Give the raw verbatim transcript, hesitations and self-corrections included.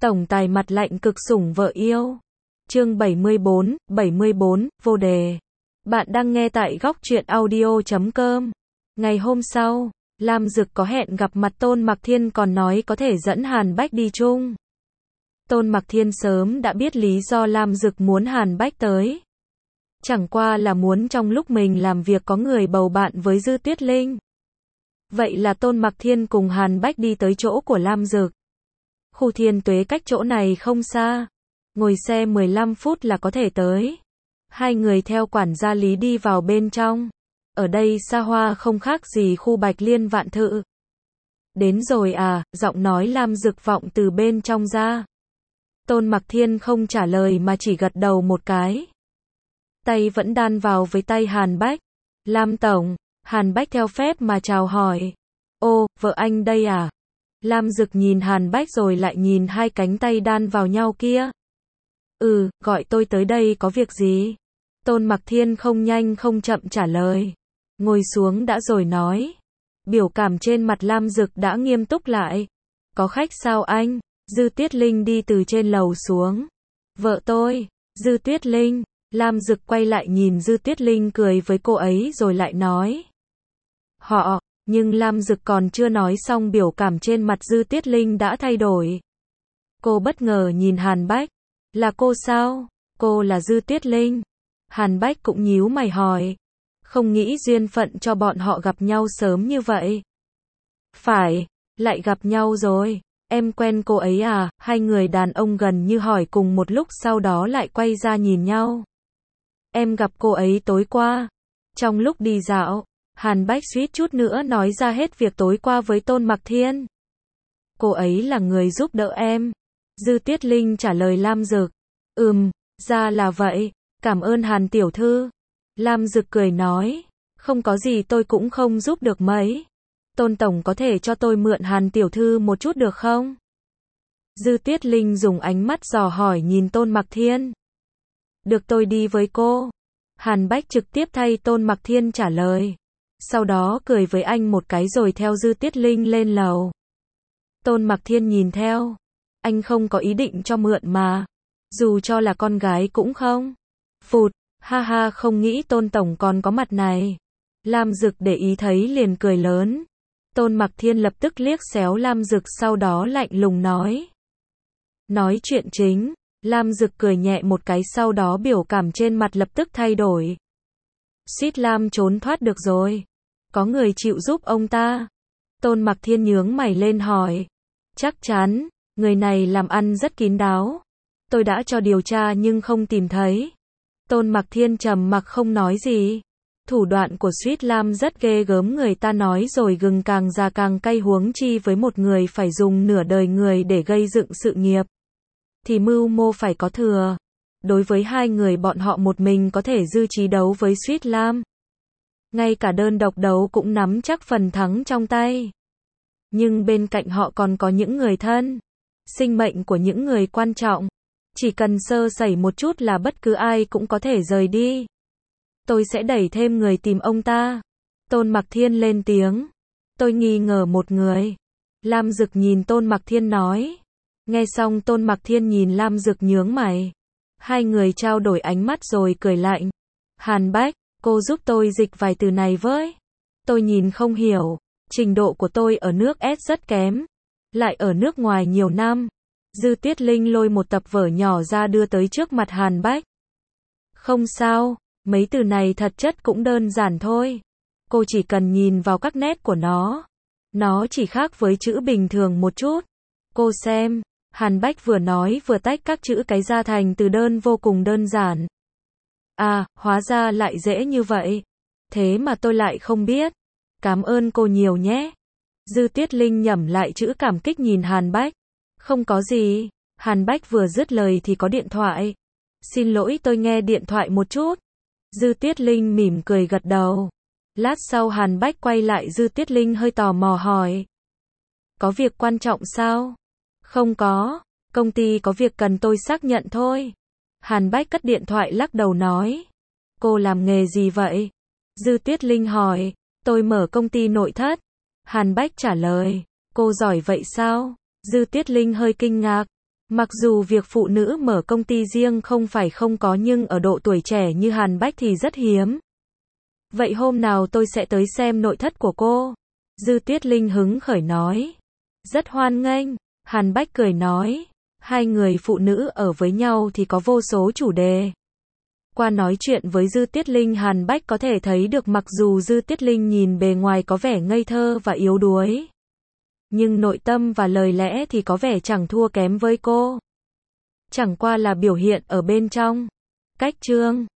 Tổng tài mặt lạnh cực sủng vợ yêu. Chương bảy mươi bốn, bảy mươi bốn, vô đề. Bạn đang nghe tại góc truyện audio chấm com. Ngày hôm sau, Lam Dực có hẹn gặp mặt Tôn Mặc Thiên, còn nói có thể dẫn Hàn Bách đi chung. Tôn Mặc Thiên sớm đã biết lý do Lam Dực muốn Hàn Bách tới. Chẳng qua là muốn trong lúc mình làm việc có người bầu bạn với Dư Tuyết Linh. Vậy là Tôn Mặc Thiên cùng Hàn Bách đi tới chỗ của Lam Dực. Khu Thiên Tuế cách chỗ này không xa, ngồi xe mười lăm phút là có thể tới. Hai người theo quản gia Lý đi vào bên trong. Ở đây xa hoa không khác gì khu Bạch Liên Vạn Thự. Đến rồi à, giọng nói Lam Dực vọng từ bên trong ra. Tôn Mặc Thiên không trả lời mà chỉ gật đầu một cái. Tay vẫn đan vào với tay Hàn Bách. Lam Tổng, Hàn Bách theo phép mà chào hỏi. Ô, vợ anh đây à? Lam Dực nhìn Hàn Bách rồi lại nhìn hai cánh tay đan vào nhau kia. Ừ, gọi tôi tới đây có việc gì? Tôn Mặc Thiên không nhanh không chậm trả lời. Ngồi xuống đã rồi nói. Biểu cảm trên mặt Lam Dực đã nghiêm túc lại. Có khách sao anh? Dư Tuyết Linh đi từ trên lầu xuống. Vợ tôi, Dư Tuyết Linh. Lam Dực quay lại nhìn Dư Tuyết Linh cười với cô ấy rồi lại nói. Họ, nhưng Lam Dực còn chưa nói xong biểu cảm trên mặt Dư Tuyết Linh đã thay đổi. Cô bất ngờ nhìn Hàn Bách. Là cô sao? Cô là Dư Tuyết Linh. Hàn Bách cũng nhíu mày hỏi. Không nghĩ duyên phận cho bọn họ gặp nhau sớm như vậy. Phải, lại gặp nhau rồi. Em quen cô ấy à? Hai người đàn ông gần như hỏi cùng một lúc, sau đó lại quay ra nhìn nhau. Em gặp cô ấy tối qua. Trong lúc đi dạo, Hàn Bách suýt chút nữa nói ra hết việc tối qua với Tôn Mặc Thiên. Cô ấy là người giúp đỡ em. Dư Tuyết Linh trả lời Lam Dực. Ừm, ra là vậy. Cảm ơn Hàn tiểu thư. Lam Dực cười nói. Không có gì, tôi cũng không giúp được mấy. Tôn tổng có thể cho tôi mượn Hàn tiểu thư một chút được không? Dư Tuyết Linh dùng ánh mắt dò hỏi nhìn Tôn Mặc Thiên. Được, tôi đi với cô. Hàn Bách trực tiếp thay Tôn Mặc Thiên trả lời. Sau đó cười với anh một cái rồi theo Dư Tuyết Linh lên lầu. Tôn Mặc Thiên nhìn theo. Anh không có ý định cho mượn mà. Dù cho là con gái cũng không. Phụt, ha ha, không nghĩ Tôn tổng còn có mặt này. Lam Dực để ý thấy liền cười lớn. Tôn Mặc Thiên lập tức liếc xéo Lam Dực, sau đó lạnh lùng nói. Nói chuyện chính. Lam Dực cười nhẹ một cái, sau đó biểu cảm trên mặt lập tức thay đổi. Suýt Lam trốn thoát được rồi. Có người chịu giúp ông ta. Tôn Mặc Thiên nhướng mày lên hỏi. Chắc chắn, người này làm ăn rất kín đáo. Tôi đã cho điều tra nhưng không tìm thấy. Tôn Mặc Thiên trầm mặc không nói gì. Thủ đoạn của Suýt Lam rất ghê gớm, người ta nói rồi gừng càng già càng cay, huống chi với một người phải dùng nửa đời người để gây dựng sự nghiệp. Thì mưu mô phải có thừa. Đối với hai người bọn họ, một mình có thể dư trí đấu với Suýt Lam. Ngay cả đơn độc đấu cũng nắm chắc phần thắng trong tay. Nhưng bên cạnh họ còn có những người thân. Sinh mệnh của những người quan trọng. Chỉ cần sơ sẩy một chút là bất cứ ai cũng có thể rời đi. Tôi sẽ đẩy thêm người tìm ông ta. Tôn Mặc Thiên lên tiếng. Tôi nghi ngờ một người. Lam Dực nhìn Tôn Mặc Thiên nói. Nghe xong Tôn Mặc Thiên nhìn Lam Dực nhướng mày. Hai người trao đổi ánh mắt rồi cười lạnh. Hàn Bách, cô giúp tôi dịch vài từ này với. Tôi nhìn không hiểu. Trình độ của tôi ở nước S rất kém. Lại ở nước ngoài nhiều năm. Dư Tuyết Linh lôi một tập vở nhỏ ra đưa tới trước mặt Hàn Bách. Không sao, mấy từ này thật chất cũng đơn giản thôi. Cô chỉ cần nhìn vào các nét của nó. Nó chỉ khác với chữ bình thường một chút. Cô xem. Hàn Bách vừa nói vừa tách các chữ cái ra thành từ đơn vô cùng đơn giản. À, hóa ra lại dễ như vậy. Thế mà tôi lại không biết. Cảm ơn cô nhiều nhé. Dư Tuyết Linh nhẩm lại chữ cảm kích nhìn Hàn Bách. Không có gì. Hàn Bách vừa dứt lời thì có điện thoại. Xin lỗi, tôi nghe điện thoại một chút. Dư Tuyết Linh mỉm cười gật đầu. Lát sau Hàn Bách quay lại, Dư Tuyết Linh hơi tò mò hỏi. Có việc quan trọng sao? Không có. Công ty có việc cần tôi xác nhận thôi. Hàn Bách cất điện thoại lắc đầu nói. Cô làm nghề gì vậy? Dư Tuyết Linh hỏi. Tôi mở công ty nội thất. Hàn Bách trả lời. Cô giỏi vậy sao? Dư Tuyết Linh hơi kinh ngạc. Mặc dù việc phụ nữ mở công ty riêng không phải không có nhưng ở độ tuổi trẻ như Hàn Bách thì rất hiếm. Vậy hôm nào tôi sẽ tới xem nội thất của cô. Dư Tuyết Linh hứng khởi nói. Rất hoan nghênh. Hàn Bách cười nói. Hai người phụ nữ ở với nhau thì có vô số chủ đề. Qua nói chuyện với Dư Tuyết Linh, Hàn Bách có thể thấy được mặc dù Dư Tuyết Linh nhìn bề ngoài có vẻ ngây thơ và yếu đuối, nhưng nội tâm và lời lẽ thì có vẻ chẳng thua kém với cô. Chẳng qua là biểu hiện ở bên trong. Cách chương